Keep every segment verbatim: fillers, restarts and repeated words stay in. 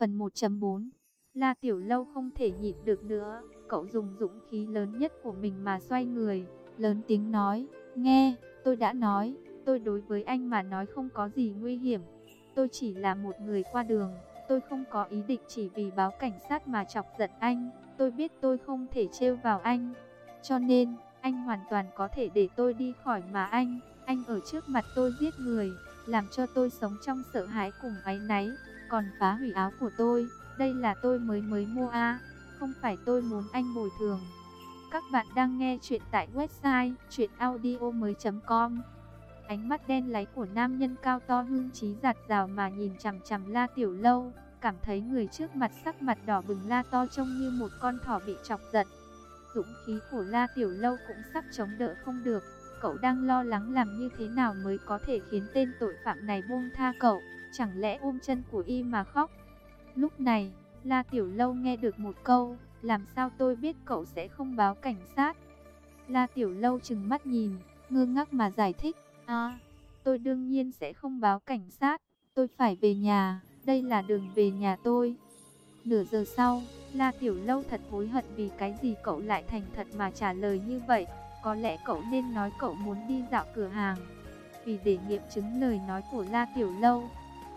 phần một chấm bốn. La Tiểu Lâu không thể nhịn được nữa, cậu dùng dũng khí lớn nhất của mình mà xoay người, lớn tiếng nói, nghe, tôi đã nói, tôi đối với anh mà nói không có gì nguy hiểm. Tôi chỉ là một người qua đường, tôi không có ý định chỉ vì báo cảnh sát mà chọc giận anh. Tôi biết tôi không thể trêu vào anh, cho nên anh hoàn toàn có thể để tôi đi khỏi mà anh. Anh ở trước mặt tôi giết người, làm cho tôi sống trong sợ hãi cùng áy náy, còn phá hủy áo của tôi. Đây là tôi mới mới mua a, không phải tôi muốn anh bồi thường. Các bạn đang nghe chuyện tại website truyện audio mới chấm com. Ánh mắt đen láy của nam nhân cao to hương trí giạt rào mà nhìn chằm chằm La Tiểu Lâu, cảm thấy người trước mặt sắc mặt đỏ bừng la to trông như một con thỏ bị chọc giận. Dũng khí của La Tiểu Lâu cũng sắp chống đỡ không được, cậu đang lo lắng làm như thế nào mới có thể khiến tên tội phạm này buông tha cậu, chẳng lẽ ôm chân của y mà khóc. Lúc này, La Tiểu Lâu nghe được một câu, làm sao tôi biết cậu sẽ không báo cảnh sát. La Tiểu Lâu trừng mắt nhìn, ngơ ngác mà giải thích, à, tôi đương nhiên sẽ không báo cảnh sát, tôi phải về nhà, đây là đường về nhà tôi. Nửa giờ sau, La Tiểu Lâu thật hối hận vì cái gì cậu lại thành thật mà trả lời như vậy. Có lẽ cậu nên nói cậu muốn đi dạo cửa hàng. Vì để nghiệm chứng lời nói của La Tiểu Lâu,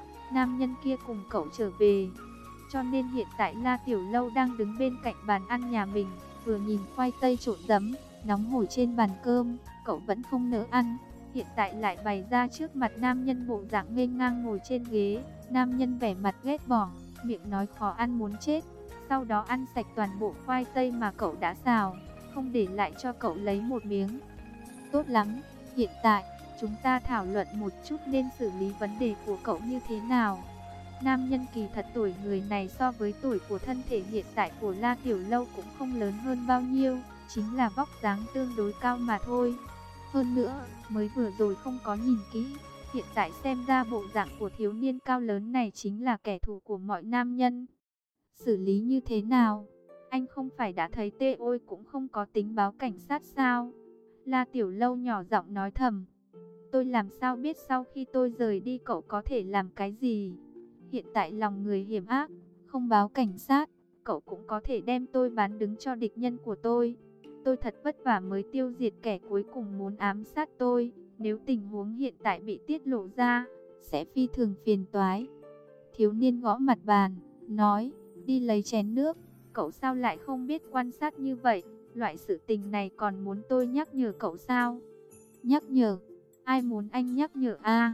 nam nhân kia cùng cậu trở về, cho nên hiện tại La Tiểu Lâu đang đứng bên cạnh bàn ăn nhà mình, vừa nhìn khoai tây trộn giấm nóng hổi trên bàn cơm, cậu vẫn không nỡ ăn. Hiện tại lại bày ra trước mặt nam nhân bộ dạng nghênh ngang ngồi trên ghế. Nam nhân vẻ mặt ghét bỏ, miệng nói khó ăn muốn chết, sau đó ăn sạch toàn bộ khoai tây mà cậu đã xào, không để lại cho cậu lấy một miếng. Tốt lắm, hiện tại chúng ta thảo luận một chút nên xử lý vấn đề của cậu như thế nào. Nam nhân kỳ thật tuổi người này so với tuổi của thân thể hiện tại của La Tiểu Lâu cũng không lớn hơn bao nhiêu, chính là vóc dáng tương đối cao mà thôi. Hơn nữa, mới vừa rồi không có nhìn kỹ, hiện tại xem ra bộ dạng của thiếu niên cao lớn này chính là kẻ thù của mọi nam nhân. Xử lý như thế nào? Anh không phải đã thấy tê ôi cũng không có tính báo cảnh sát sao? La Tiểu Lâu nhỏ giọng nói thầm. Tôi làm sao biết sau khi tôi rời đi cậu có thể làm cái gì? Hiện tại lòng người hiểm ác, không báo cảnh sát, cậu cũng có thể đem tôi bán đứng cho địch nhân của tôi. Tôi thật vất vả mới tiêu diệt kẻ cuối cùng muốn ám sát tôi. Nếu tình huống hiện tại bị tiết lộ ra, sẽ phi thường phiền toái. Thiếu niên gõ mặt bàn, nói, đi lấy chén nước. Cậu sao lại không biết quan sát như vậy? Loại sự tình này còn muốn tôi nhắc nhở cậu sao? Nhắc nhở? Ai muốn anh nhắc nhở a?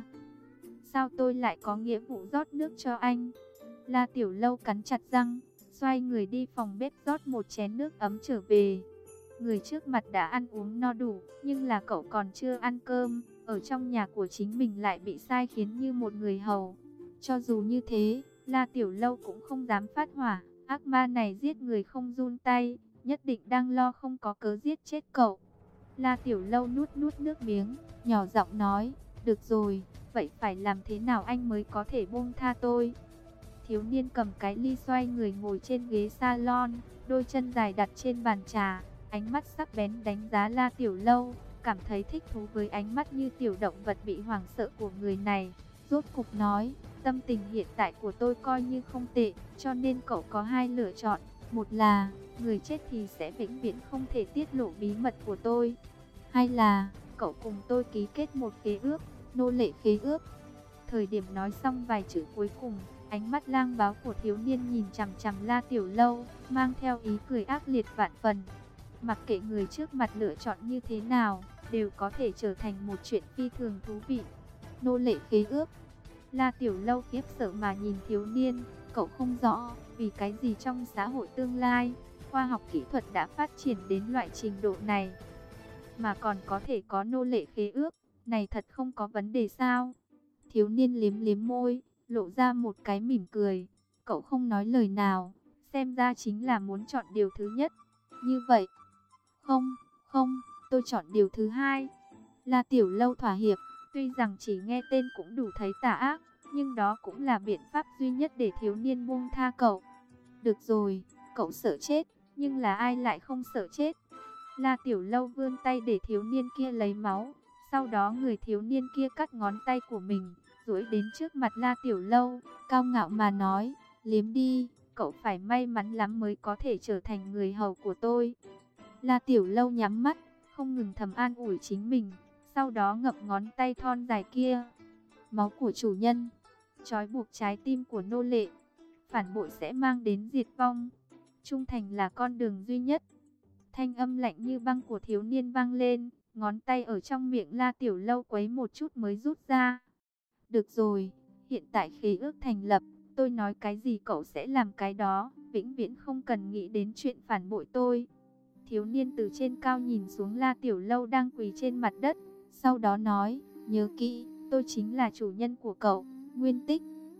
Sao tôi lại có nghĩa vụ rót nước cho anh? La Tiểu Lâu cắn chặt răng, xoay người đi phòng bếp rót một chén nước ấm trở về. Người trước mặt đã ăn uống no đủ, nhưng là cậu còn chưa ăn cơm, ở trong nhà của chính mình lại bị sai khiến như một người hầu. Cho dù như thế, La Tiểu Lâu cũng không dám phát hỏa, ác ma này giết người không run tay, nhất định đang lo không có cớ giết chết cậu. La Tiểu Lâu nuốt nuốt nước miếng, nhỏ giọng nói, được rồi, vậy phải làm thế nào anh mới có thể buông tha tôi? Thiếu niên cầm cái ly xoay người ngồi trên ghế salon, đôi chân dài đặt trên bàn trà, ánh mắt sắc bén đánh giá La Tiểu Lâu, cảm thấy thích thú với ánh mắt như tiểu động vật bị hoảng sợ của người này. Rốt cục nói, tâm tình hiện tại của tôi coi như không tệ, cho nên cậu có hai lựa chọn. Một là, người chết thì sẽ vĩnh viễn không thể tiết lộ bí mật của tôi. Hai là, cậu cùng tôi ký kết một khế ước, nô lệ khế ước. Thời điểm nói xong vài chữ cuối cùng, ánh mắt lang báo của thiếu niên nhìn chằm chằm La Tiểu Lâu, mang theo ý cười ác liệt vạn phần. Mặc kệ người trước mặt lựa chọn như thế nào, đều có thể trở thành một chuyện phi thường thú vị. Nô lệ khế ước. La Tiểu Lâu khiếp sợ mà nhìn thiếu niên, cậu không rõ vì cái gì trong xã hội tương lai, khoa học kỹ thuật đã phát triển đến loại trình độ này, mà còn có thể có nô lệ khế ước, này thật không có vấn đề sao? Thiếu niên liếm liếm môi, lộ ra một cái mỉm cười, cậu không nói lời nào, xem ra chính là muốn chọn điều thứ nhất. Như vậy, không, không, tôi chọn điều thứ hai. La Tiểu Lâu thỏa hiệp, tuy rằng chỉ nghe tên cũng đủ thấy tà ác, nhưng đó cũng là biện pháp duy nhất để thiếu niên buông tha cậu. Được rồi, cậu sợ chết, nhưng là ai lại không sợ chết? La Tiểu Lâu vươn tay để thiếu niên kia lấy máu, sau đó người thiếu niên kia cắt ngón tay của mình, duỗi đến trước mặt La Tiểu Lâu, cao ngạo mà nói, Liếm đi, cậu phải may mắn lắm mới có thể trở thành người hầu của tôi. La Tiểu Lâu nhắm mắt, không ngừng thầm an ủi chính mình, sau đó ngậm ngón tay thon dài kia. Máu của chủ nhân, trói buộc trái tim của nô lệ, phản bội sẽ mang đến diệt vong. Trung thành là con đường duy nhất. Thanh âm lạnh như băng của thiếu niên vang lên, ngón tay ở trong miệng La Tiểu Lâu quấy một chút mới rút ra. Được rồi, hiện tại khế ước thành lập, tôi nói cái gì cậu sẽ làm cái đó, vĩnh viễn không cần nghĩ đến chuyện phản bội tôi. Thiếu niên từ trên cao nhìn xuống La Tiểu Lâu đang quỳ trên mặt đất, sau đó nói, nhớ kỹ, tôi chính là chủ nhân của cậu, Nguyên Tích.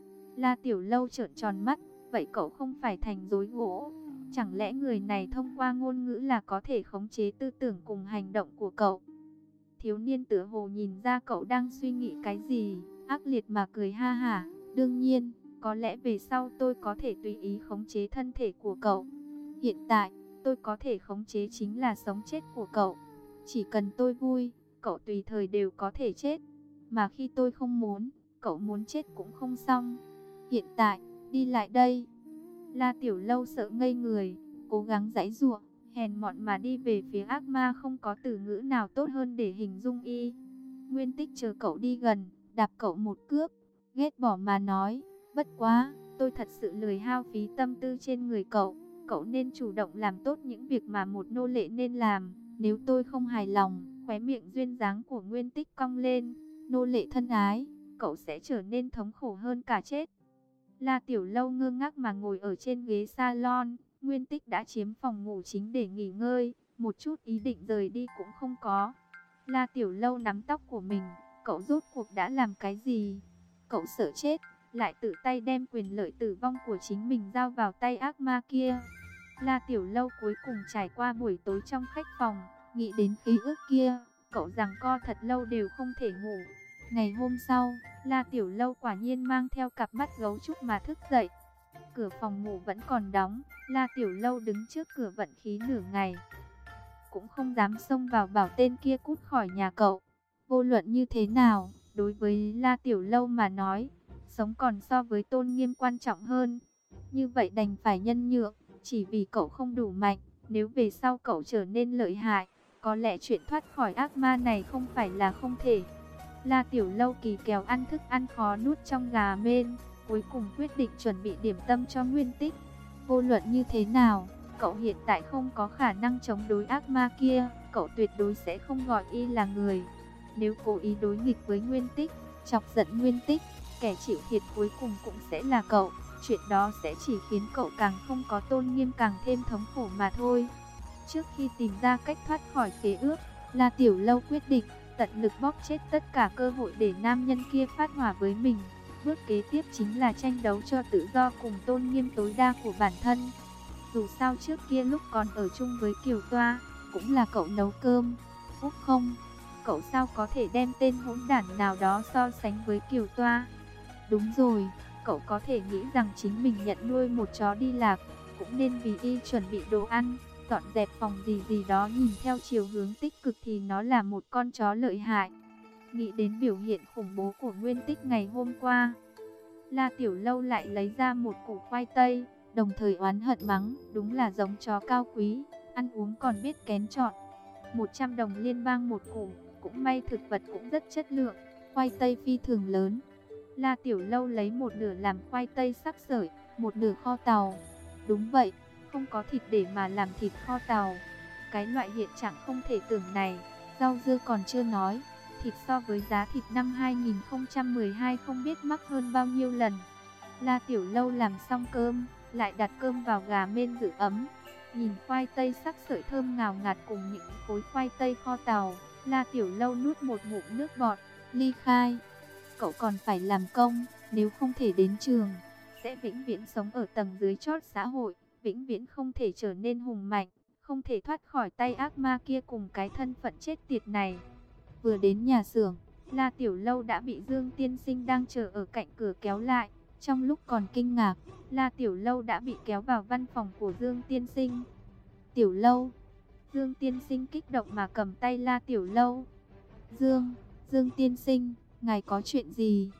La Tiểu Lâu trợn tròn mắt, vậy cậu không phải thành rối gỗ? Chẳng lẽ người này thông qua ngôn ngữ là có thể khống chế tư tưởng cùng hành động của cậu? Thiếu niên tựa hồ nhìn ra cậu đang suy nghĩ cái gì, ác liệt mà cười ha hả. Đương nhiên, có lẽ về sau tôi có thể tùy ý khống chế thân thể của cậu. Hiện tại, tôi có thể khống chế chính là sống chết của cậu. Chỉ cần tôi vui, cậu tùy thời đều có thể chết. Mà khi tôi không muốn, cậu muốn chết cũng không xong. Hiện tại, đi lại đây. La Tiểu Lâu sợ ngây người, cố gắng giãy giụa, hèn mọn mà đi về phía ác ma, không có từ ngữ nào tốt hơn để hình dung y. Nguyên Tích chờ cậu đi gần, đạp cậu một cước, ghét bỏ mà nói, bất quá, tôi thật sự lười hao phí tâm tư trên người cậu. Cậu nên chủ động làm tốt những việc mà một nô lệ nên làm. Nếu tôi không hài lòng, khóe miệng duyên dáng của Nguyên Tích cong lên. Nô lệ thân ái, cậu sẽ trở nên thống khổ hơn cả chết. La Tiểu Lâu ngơ ngác mà ngồi ở trên ghế salon. Nguyên Tích đã chiếm phòng ngủ chính để nghỉ ngơi, một chút ý định rời đi cũng không có. La Tiểu Lâu nắm tóc của mình, cậu rốt cuộc đã làm cái gì? Cậu sợ chết, lại tự tay đem quyền lợi tử vong của chính mình giao vào tay ác ma kia. La Tiểu Lâu cuối cùng trải qua buổi tối trong khách phòng, nghĩ đến ký ức kia, cậu giằng co thật lâu đều không thể ngủ. Ngày hôm sau, La Tiểu Lâu quả nhiên mang theo cặp mắt gấu trúc mà thức dậy. Cửa phòng ngủ vẫn còn đóng, La Tiểu Lâu đứng trước cửa vận khí nửa ngày, cũng không dám xông vào bảo tên kia cút khỏi nhà cậu. Vô luận như thế nào, đối với La Tiểu Lâu mà nói, sống còn so với tôn nghiêm quan trọng hơn. Như vậy đành phải nhân nhượng, chỉ vì cậu không đủ mạnh. Nếu về sau cậu trở nên lợi hại, có lẽ chuyện thoát khỏi ác ma này không phải là không thể. La Tiểu Lâu kỳ kèo ăn thức ăn khó nuốt trong gà mên, cuối cùng quyết định chuẩn bị điểm tâm cho Nguyên Tích. Vô luận như thế nào, cậu hiện tại không có khả năng chống đối ác ma kia, cậu tuyệt đối sẽ không gọi y là người. Nếu cố ý đối nghịch với Nguyên Tích, chọc giận Nguyên Tích, kẻ chịu thiệt cuối cùng cũng sẽ là cậu. Chuyện đó sẽ chỉ khiến cậu càng không có tôn nghiêm, càng thêm thống khổ mà thôi. Trước khi tìm ra cách thoát khỏi khế ước, La Tiểu Lâu quyết định tận lực bóp chết tất cả cơ hội để nam nhân kia phát hỏa với mình. Bước kế tiếp chính là tranh đấu cho tự do cùng tôn nghiêm tối đa của bản thân. Dù sao trước kia lúc còn ở chung với Kiều Toa, cũng là cậu nấu cơm. Úc không, cậu sao có thể đem tên hỗn đản nào đó so sánh với Kiều Toa. Đúng rồi, cậu có thể nghĩ rằng chính mình nhận nuôi một chó đi lạc, cũng nên vì y chuẩn bị đồ ăn, dọn dẹp phòng gì gì đó. Nhìn theo chiều hướng tích cực thì nó là một con chó lợi hại. Nghĩ đến biểu hiện khủng bố của Nguyên Tích ngày hôm qua, La Tiểu Lâu lại lấy ra một củ khoai tây, đồng thời oán hận mắng, đúng là giống chó cao quý, ăn uống còn biết kén chọn. một trăm đồng liên bang một củ, cũng may thực vật cũng rất chất lượng, khoai tây phi thường lớn. La Tiểu Lâu lấy một nửa làm khoai tây sắc sởi, một nửa kho tàu. Đúng vậy, không có thịt để mà làm thịt kho tàu. Cái loại hiện trạng không thể tưởng này, rau dưa còn chưa nói, thịt so với giá thịt năm hai nghìn không trăm mười hai không biết mắc hơn bao nhiêu lần. La Tiểu Lâu làm xong cơm, lại đặt cơm vào gà mên giữ ấm. Nhìn khoai tây sắc sợi thơm ngào ngạt cùng những khối khoai tây kho tàu, La Tiểu Lâu nuốt một ngụm nước bọt, ly khai. Cậu còn phải làm công, nếu không thể đến trường, sẽ vĩnh viễn sống ở tầng dưới chót xã hội, vĩnh viễn không thể trở nên hùng mạnh, không thể thoát khỏi tay ác ma kia cùng cái thân phận chết tiệt này. Vừa đến nhà xưởng, La Tiểu Lâu đã bị Dương Tiên Sinh đang chờ ở cạnh cửa kéo lại. Trong lúc còn kinh ngạc, La Tiểu Lâu đã bị kéo vào văn phòng của Dương Tiên Sinh. Tiểu Lâu, Dương Tiên Sinh kích động mà cầm tay La Tiểu Lâu. Dương, Dương Tiên Sinh, ngài có chuyện gì?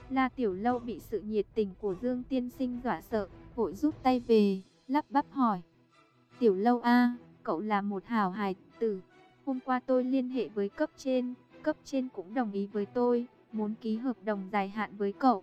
La Tiểu Lâu bị sự nhiệt tình của Dương Tiên Sinh dọa sợ, vội rút tay về, lắp bắp hỏi. Tiểu Lâu a, cậu là một hảo hài tử. Hôm qua tôi liên hệ với cấp trên, cấp trên cũng đồng ý với tôi, muốn ký hợp đồng dài hạn với cậu.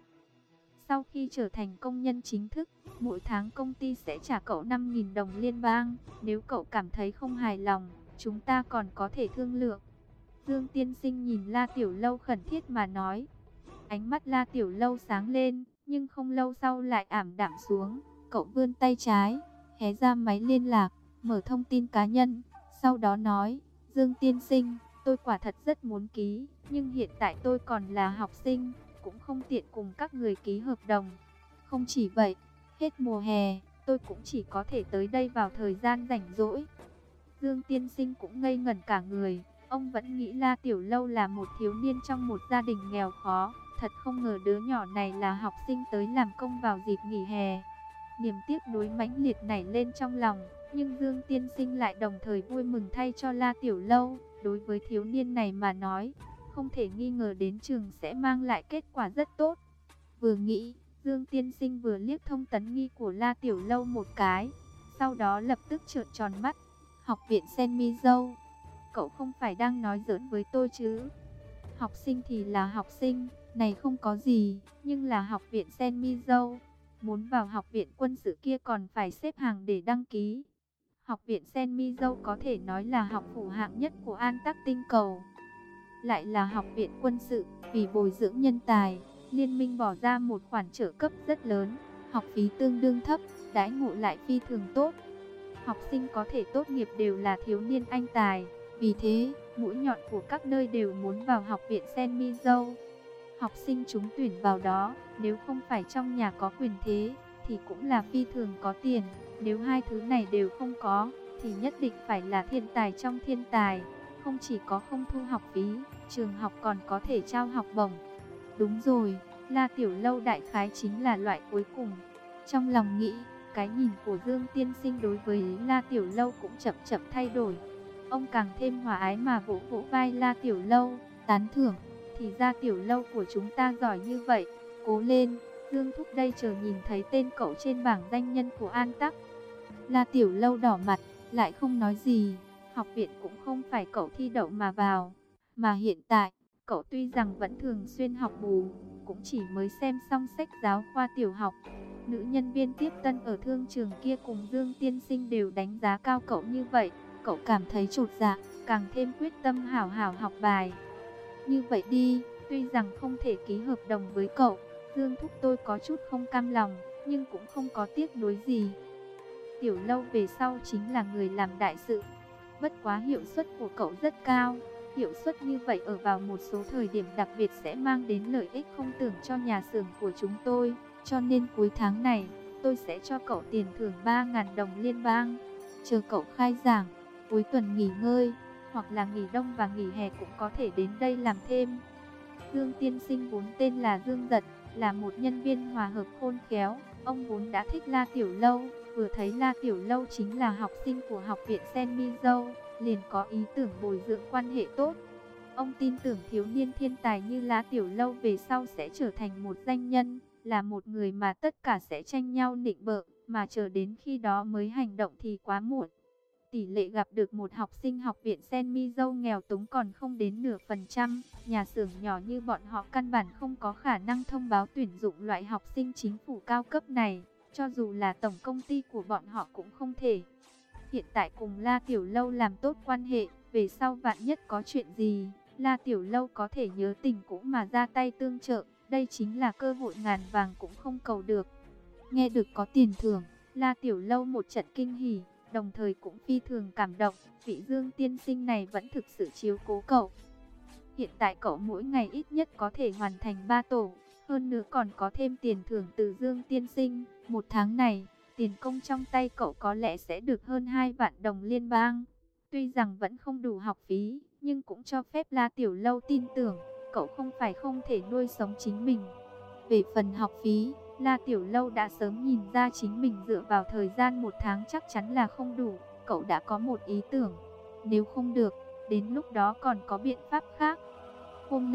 Sau khi trở thành công nhân chính thức, mỗi tháng công ty sẽ trả cậu năm nghìn đồng liên bang. Nếu cậu cảm thấy không hài lòng, chúng ta còn có thể thương lượng. Dương Tiên Sinh nhìn La Tiểu Lâu khẩn thiết mà nói. Ánh mắt La Tiểu Lâu sáng lên, nhưng không lâu sau lại ảm đạm xuống. Cậu vươn tay trái, hé ra máy liên lạc, mở thông tin cá nhân. Sau đó nói, Dương Tiên Sinh, tôi quả thật rất muốn ký, nhưng hiện tại tôi còn là học sinh, cũng không tiện cùng các người ký hợp đồng. Không chỉ vậy, hết mùa hè, tôi cũng chỉ có thể tới đây vào thời gian rảnh rỗi. Dương Tiên Sinh cũng ngây ngẩn cả người. Ông vẫn nghĩ La Tiểu Lâu là một thiếu niên trong một gia đình nghèo khó. Thật không ngờ đứa nhỏ này là học sinh tới làm công vào dịp nghỉ hè. Niềm tiếc nuối mãnh liệt nảy lên trong lòng. Nhưng Dương Tiên Sinh lại đồng thời vui mừng thay cho La Tiểu Lâu. Đối với thiếu niên này mà nói, không thể nghi ngờ đến trường sẽ mang lại kết quả rất tốt. Vừa nghĩ, Dương Tiên Sinh vừa liếc Thông Tấn Nghi của La Tiểu Lâu một cái. Sau đó lập tức trợn tròn mắt. Học viện Sen Mi Dâu, cậu không phải đang nói giỡn với tôi chứ? Học sinh thì là học sinh, này không có gì, nhưng là học viện Sen Mi Dâu, muốn vào học viện quân sự kia còn phải xếp hàng để đăng ký. Học viện Sen Mi Dâu có thể nói là học phủ hạng nhất của An Tắc Tinh Cầu. Lại là học viện quân sự, vì bồi dưỡng nhân tài, liên minh bỏ ra một khoản trợ cấp rất lớn, học phí tương đương thấp, đãi ngộ lại phi thường tốt. Học sinh có thể tốt nghiệp đều là thiếu niên anh tài, vì thế, mũi nhọn của các nơi đều muốn vào học viện Sen Mi Dâu. Học sinh trúng tuyển vào đó, nếu không phải trong nhà có quyền thế, thì cũng là phi thường có tiền. Nếu hai thứ này đều không có, thì nhất định phải là thiên tài trong thiên tài. Không chỉ có không thu học phí, trường học còn có thể trao học bổng. Đúng rồi, La Tiểu Lâu đại khái chính là loại cuối cùng. Trong lòng nghĩ, cái nhìn của Dương Tiên Sinh đối với La Tiểu Lâu cũng chậm chậm thay đổi. Ông càng thêm hòa ái mà vỗ vỗ vai La Tiểu Lâu, tán thưởng. Thì ra Tiểu Lâu của chúng ta giỏi như vậy, cố lên. Dương Thúc đây chờ nhìn thấy tên cậu trên bảng danh nhân của An Tắc. La Tiểu Lâu đỏ mặt, lại không nói gì. Học viện cũng không phải cậu thi đậu mà vào, mà hiện tại, cậu tuy rằng vẫn thường xuyên học bù, cũng chỉ mới xem xong sách giáo khoa tiểu học. Nữ nhân viên tiếp tân ở thương trường kia cùng Dương Tiên Sinh đều đánh giá cao cậu như vậy. Cậu cảm thấy chột dạ, càng thêm quyết tâm hảo hảo học bài. Như vậy đi, tuy rằng không thể ký hợp đồng với cậu, Dương Thúc tôi có chút không cam lòng, nhưng cũng không có tiếc nuối gì. Tiểu Lâu về sau chính là người làm đại sự. Bất quá hiệu suất của cậu rất cao. Hiệu suất như vậy ở vào một số thời điểm đặc biệt sẽ mang đến lợi ích không tưởng cho nhà xưởng của chúng tôi. Cho nên cuối tháng này, tôi sẽ cho cậu tiền thưởng ba nghìn đồng liên bang. Chờ cậu khai giảng, cuối tuần nghỉ ngơi, hoặc là nghỉ đông và nghỉ hè cũng có thể đến đây làm thêm. Dương Tiên Sinh vốn tên là Dương Giật, là một nhân viên hòa hợp khôn khéo. Ông vốn đã thích La Tiểu Lâu, vừa thấy La Tiểu Lâu chính là học sinh của học viện Sen Mi Dâu, liền có ý tưởng bồi dưỡng quan hệ tốt. Ông tin tưởng thiếu niên thiên tài như La Tiểu Lâu về sau sẽ trở thành một danh nhân, là một người mà tất cả sẽ tranh nhau nịnh bợ, mà chờ đến khi đó mới hành động thì quá muộn. Tỷ lệ gặp được một học sinh học viện Sen Mi Dâu nghèo túng còn không đến nửa phần trăm. Nhà xưởng nhỏ như bọn họ căn bản không có khả năng thông báo tuyển dụng loại học sinh chính phủ cao cấp này. Cho dù là tổng công ty của bọn họ cũng không thể. Hiện tại cùng La Tiểu Lâu làm tốt quan hệ, về sau vạn nhất có chuyện gì, La Tiểu Lâu có thể nhớ tình cũ mà ra tay tương trợ. Đây chính là cơ hội ngàn vàng cũng không cầu được. Nghe được có tiền thưởng, La Tiểu Lâu một trận kinh hỉ, đồng thời cũng phi thường cảm động. Vị Dương Tiên Sinh này vẫn thực sự chiếu cố cậu. Hiện tại cậu mỗi ngày ít nhất có thể hoàn thành ba tổ, hơn nữa còn có thêm tiền thưởng từ Dương Tiên Sinh. Một tháng này, tiền công trong tay cậu có lẽ sẽ được hơn hai vạn đồng liên bang. Tuy rằng vẫn không đủ học phí, nhưng cũng cho phép La Tiểu Lâu tin tưởng, cậu không phải không thể nuôi sống chính mình. Về phần học phí, La Tiểu Lâu đã sớm nhìn ra chính mình dựa vào thời gian một tháng chắc chắn là không đủ. Cậu đã có một ý tưởng, nếu không được, đến lúc đó còn có biện pháp khác. Hôm nay,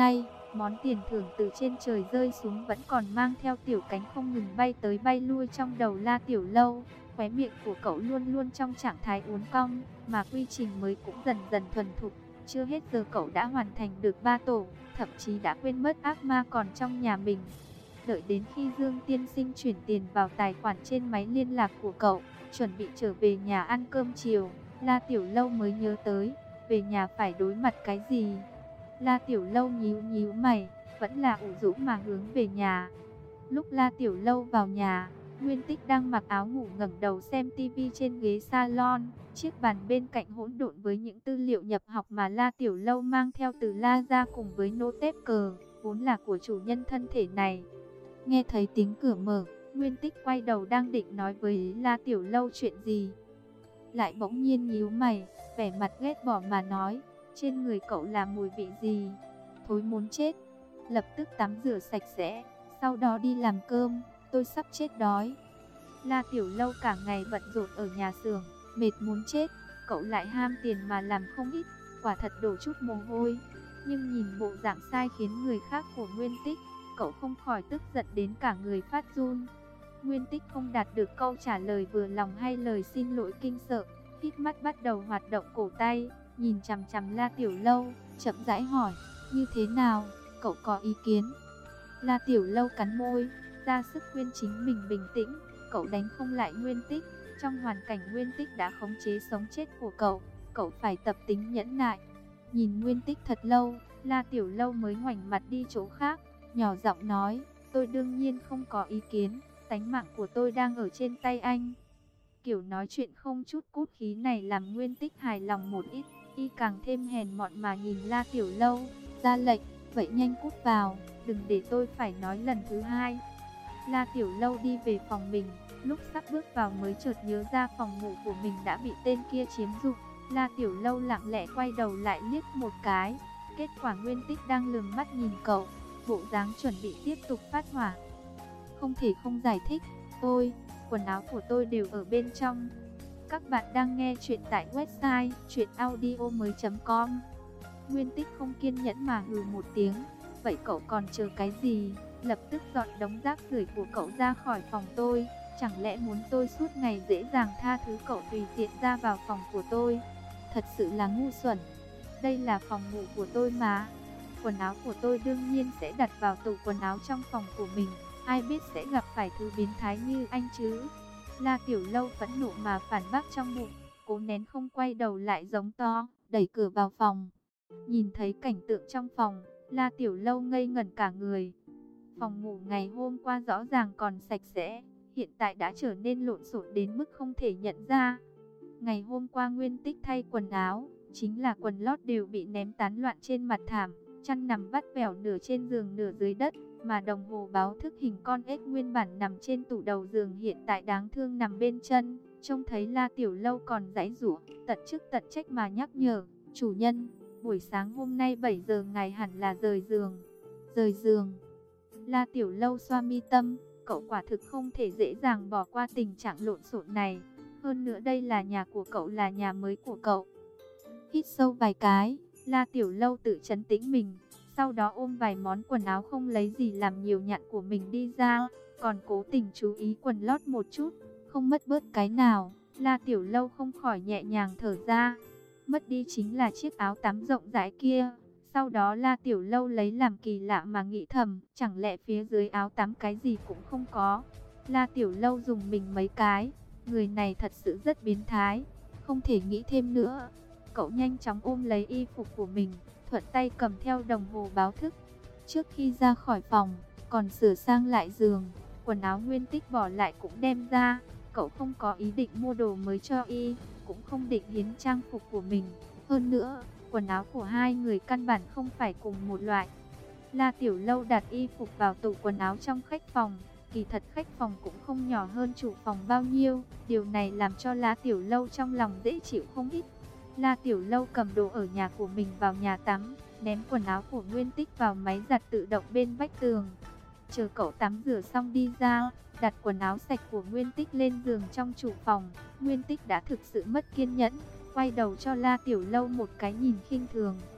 Món tiền thưởng từ trên trời rơi xuống vẫn còn mang theo tiểu cánh không ngừng bay tới bay lui trong đầu La Tiểu Lâu. Khóe miệng của cậu luôn luôn trong trạng thái uốn cong, mà quy trình mới cũng dần dần thuần thục. Chưa hết giờ cậu đã hoàn thành được ba tổ, thậm chí đã quên mất ác ma còn trong nhà mình. Đợi đến khi Dương Tiên Sinh chuyển tiền vào tài khoản trên máy liên lạc của cậu, chuẩn bị trở về nhà ăn cơm chiều, La Tiểu Lâu mới nhớ tới, về nhà phải đối mặt cái gì. La Tiểu Lâu nhíu nhíu mày, vẫn là ủ rũ mà hướng về nhà. Lúc La Tiểu Lâu vào nhà, Nguyên Tích đang mặc áo ngủ ngẩng đầu xem tivi trên ghế salon. Chiếc bàn bên cạnh hỗn độn với những tư liệu nhập học mà La Tiểu Lâu mang theo từ La ra cùng với nô tép cờ, vốn là của chủ nhân thân thể này. Nghe thấy tiếng cửa mở, Nguyên Tích quay đầu đang định nói với La Tiểu Lâu chuyện gì, lại bỗng nhiên nhíu mày, vẻ mặt ghét bỏ mà nói, trên người cậu là mùi vị gì? Thối muốn chết. Lập tức tắm rửa sạch sẽ, sau đó đi làm cơm, tôi sắp chết đói. La Tiểu Lâu cả ngày bận rộn ở nhà xưởng, mệt muốn chết, cậu lại ham tiền mà làm không ít, quả thật đổ chút mồ hôi. Nhưng nhìn bộ dạng sai khiến người khác của Nguyên Tích, cậu không khỏi tức giận đến cả người phát run. Nguyên Tích không đạt được câu trả lời vừa lòng hay lời xin lỗi kinh sợ, hít mắt bắt đầu hoạt động cổ tay, nhìn chằm chằm La Tiểu Lâu, chậm rãi hỏi, như thế nào, cậu có ý kiến? La Tiểu Lâu cắn môi, ra sức khuyên chính mình bình tĩnh, cậu đánh không lại Nguyên Tích, trong hoàn cảnh Nguyên Tích đã khống chế sống chết của cậu, cậu phải tập tính nhẫn nại. Nhìn Nguyên Tích thật lâu, La Tiểu Lâu mới ngoảnh mặt đi chỗ khác, nhỏ giọng nói, tôi đương nhiên không có ý kiến, tánh mạng của tôi đang ở trên tay anh. Kiểu nói chuyện không chút cút khí này làm Nguyên Tích hài lòng một ít, y càng thêm hèn mọn mà nhìn La Tiểu Lâu, ra lệnh, vậy nhanh cút vào, đừng để tôi phải nói lần thứ hai. La Tiểu Lâu đi về phòng mình, lúc sắp bước vào mới chợt nhớ ra phòng ngủ của mình đã bị tên kia chiếm dụng. La Tiểu Lâu lặng lẽ quay đầu lại liếc một cái, kết quả Nguyên Tích đang lườm mắt nhìn cậu, bộ dáng chuẩn bị tiếp tục phát hỏa. Không thể không giải thích, tôi, quần áo của tôi đều ở bên trong. Các bạn đang nghe chuyện tại website truyện audio mới chấm com. Nguyên Tích không kiên nhẫn mà hừ một tiếng, vậy cậu còn chờ cái gì, lập tức dọn đống rác rưởi của cậu ra khỏi phòng tôi. Chẳng lẽ muốn tôi suốt ngày dễ dàng tha thứ cậu tùy tiện ra vào phòng của tôi? Thật sự là ngu xuẩn. Đây là phòng ngủ của tôi mà. Quần áo của tôi đương nhiên sẽ đặt vào tủ quần áo trong phòng của mình. Ai biết sẽ gặp phải thứ biến thái như anh chứ? La Tiểu Lâu phẫn nộ mà phản bác trong bụng, cố nén không quay đầu lại giống to, đẩy cửa vào phòng. Nhìn thấy cảnh tượng trong phòng, La Tiểu Lâu ngây ngẩn cả người. Phòng ngủ ngày hôm qua rõ ràng còn sạch sẽ, hiện tại đã trở nên lộn xộn đến mức không thể nhận ra. Ngày hôm qua Nguyên Tích thay quần áo, chính là quần lót đều bị ném tán loạn trên mặt thảm, chăn nằm vắt vẻo nửa trên giường nửa dưới đất, mà đồng hồ báo thức hình con ếch nguyên bản nằm trên tủ đầu giường hiện tại đáng thương nằm bên chân. Trông thấy La Tiểu Lâu còn giãy giụa, tận chức tận trách mà nhắc nhở, chủ nhân, buổi sáng hôm nay bảy giờ ngài hẳn là rời giường. Rời giường. La Tiểu Lâu xoa mi tâm, cậu quả thực không thể dễ dàng bỏ qua tình trạng lộn xộn này. Hơn nữa đây là nhà của cậu, là nhà mới của cậu. Hít sâu vài cái, La Tiểu Lâu tự trấn tĩnh mình, sau đó ôm vài món quần áo không lấy gì làm nhiều nhặn của mình đi ra, còn cố tình chú ý quần lót một chút, không mất bớt cái nào. La Tiểu Lâu không khỏi nhẹ nhàng thở ra. Mất đi chính là chiếc áo tắm rộng rãi kia. Sau đó La Tiểu Lâu lấy làm kỳ lạ mà nghĩ thầm, chẳng lẽ phía dưới áo tắm cái gì cũng không có. La Tiểu Lâu dùng mình mấy cái, người này thật sự rất biến thái, không thể nghĩ thêm nữa. Cậu nhanh chóng ôm lấy y phục của mình, thuận tay cầm theo đồng hồ báo thức. Trước khi ra khỏi phòng, còn sửa sang lại giường, quần áo Nguyên Tích bỏ lại cũng đem ra. Cậu không có ý định mua đồ mới cho y, cũng không định hiến trang phục của mình. Hơn nữa, quần áo của hai người căn bản không phải cùng một loại. La Tiểu Lâu đặt y phục vào tủ quần áo trong khách phòng. Kỳ thật khách phòng cũng không nhỏ hơn chủ phòng bao nhiêu. Điều này làm cho La Tiểu Lâu trong lòng dễ chịu không ít. La Tiểu Lâu cầm đồ ở nhà của mình vào nhà tắm, ném quần áo của Nguyên Tích vào máy giặt tự động bên vách tường. Chờ cậu tắm rửa xong đi ra, đặt quần áo sạch của Nguyên Tích lên giường trong chủ phòng. Nguyên Tích đã thực sự mất kiên nhẫn, quay đầu cho La Tiểu Lâu một cái nhìn khinh thường.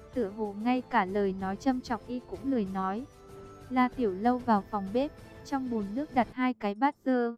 tựa hồ ngay cả lời nói châm chọc y cũng lười nói. La Tiểu Lâu vào phòng bếp, trong bồn nước đặt hai cái bát dơ.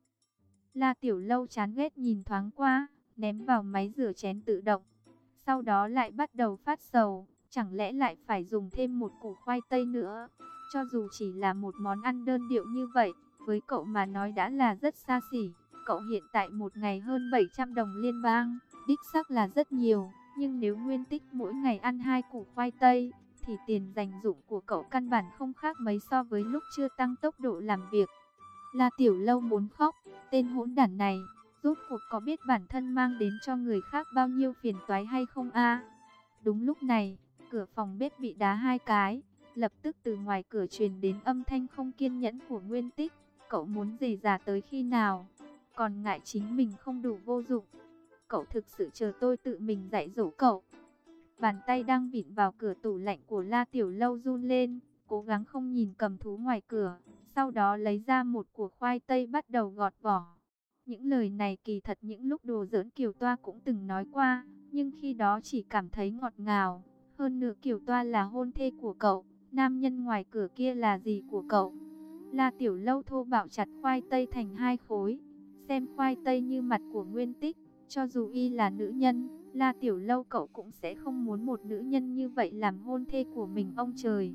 La Tiểu Lâu chán ghét nhìn thoáng qua, ném vào máy rửa chén tự động. Sau đó lại bắt đầu phát sầu, chẳng lẽ lại phải dùng thêm một củ khoai tây nữa. Cho dù chỉ là một món ăn đơn điệu như vậy, với cậu mà nói đã là rất xa xỉ. Cậu hiện tại một ngày hơn bảy trăm đồng liên bang, đích xác là rất nhiều. Nhưng nếu Nguyên Tích mỗi ngày ăn hai củ khoai tây, thì tiền dành dụm của cậu căn bản không khác mấy so với lúc chưa tăng tốc độ làm việc. La Tiểu Lâu muốn khóc, tên hỗn đản này, rốt cuộc có biết bản thân mang đến cho người khác bao nhiêu phiền toái hay không a? Đúng lúc này, cửa phòng bếp bị đá hai cái, lập tức từ ngoài cửa truyền đến âm thanh không kiên nhẫn của Nguyên Tích. Cậu muốn rề rà tới khi nào? Còn ngại chính mình không đủ vô dụng. Cậu thực sự chờ tôi tự mình dạy dỗ cậu. Bàn tay đang vịn vào cửa tủ lạnh của La Tiểu Lâu run lên, cố gắng không nhìn cầm thú ngoài cửa. Sau đó lấy ra một củ khoai tây bắt đầu gọt vỏ. Những lời này kỳ thật những lúc đùa giỡn Kiều Toa cũng từng nói qua, nhưng khi đó chỉ cảm thấy ngọt ngào. Hơn nữa Kiều Toa là hôn thê của cậu, nam nhân ngoài cửa kia là gì của cậu? La Tiểu Lâu thô bạo chặt khoai tây thành hai khối, xem khoai tây như mặt của Nguyên Tích. Cho dù y là nữ nhân, La Tiểu Lâu cậu cũng sẽ không muốn một nữ nhân như vậy làm hôn thê của mình ông trời.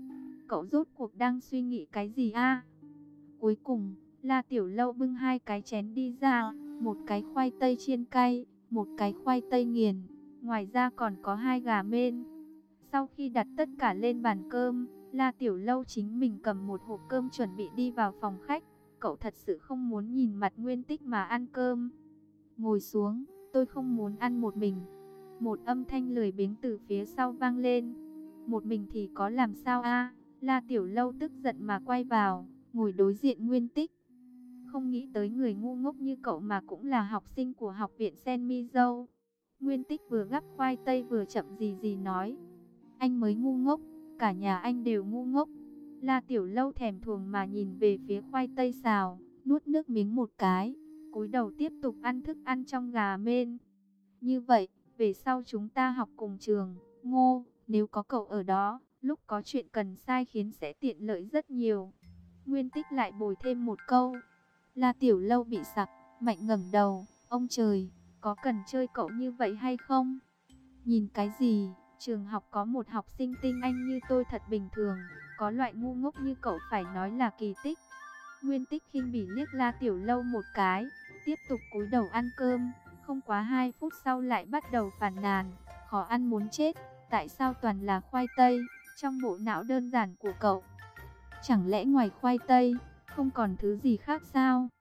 Cậu rốt cuộc đang suy nghĩ cái gì a? Cuối cùng, La Tiểu Lâu bưng hai cái chén đi ra, một cái khoai tây chiên cay, một cái khoai tây nghiền, ngoài ra còn có hai gà mên. Sau khi đặt tất cả lên bàn cơm, La Tiểu Lâu chính mình cầm một hộp cơm chuẩn bị đi vào phòng khách. Cậu thật sự không muốn nhìn mặt Nguyên Tích mà ăn cơm. Ngồi xuống, tôi không muốn ăn một mình. Một âm thanh lười biếng từ phía sau vang lên. Một mình thì có làm sao a? La Tiểu Lâu tức giận mà quay vào, ngồi đối diện Nguyên Tích. Không nghĩ tới người ngu ngốc như cậu mà cũng là học sinh của học viện Sen Mi Dâu. Nguyên Tích vừa gắp khoai tây vừa chậm gì gì nói. Anh mới ngu ngốc, cả nhà anh đều ngu ngốc. La Tiểu Lâu thèm thuồng mà nhìn về phía khoai tây xào, nuốt nước miếng một cái, cúi đầu tiếp tục ăn thức ăn trong gà mên. Như vậy, về sau chúng ta học cùng trường, Ngô, nếu có cậu ở đó, lúc có chuyện cần sai khiến sẽ tiện lợi rất nhiều. Nguyên Tích lại bồi thêm một câu. La Tiểu Lâu bị sặc, mạnh ngẩng đầu, ông trời, có cần chơi cậu như vậy hay không? Nhìn cái gì, trường học có một học sinh tinh anh như tôi thật bình thường, có loại ngu ngốc như cậu phải nói là kỳ tích. Nguyên Tích khinh bỉ liếc La Tiểu Lâu một cái, tiếp tục cúi đầu ăn cơm, không quá hai phút sau lại bắt đầu phàn nàn, khó ăn muốn chết, tại sao toàn là khoai tây, trong bộ não đơn giản của cậu. Chẳng lẽ ngoài khoai tây, không còn thứ gì khác sao?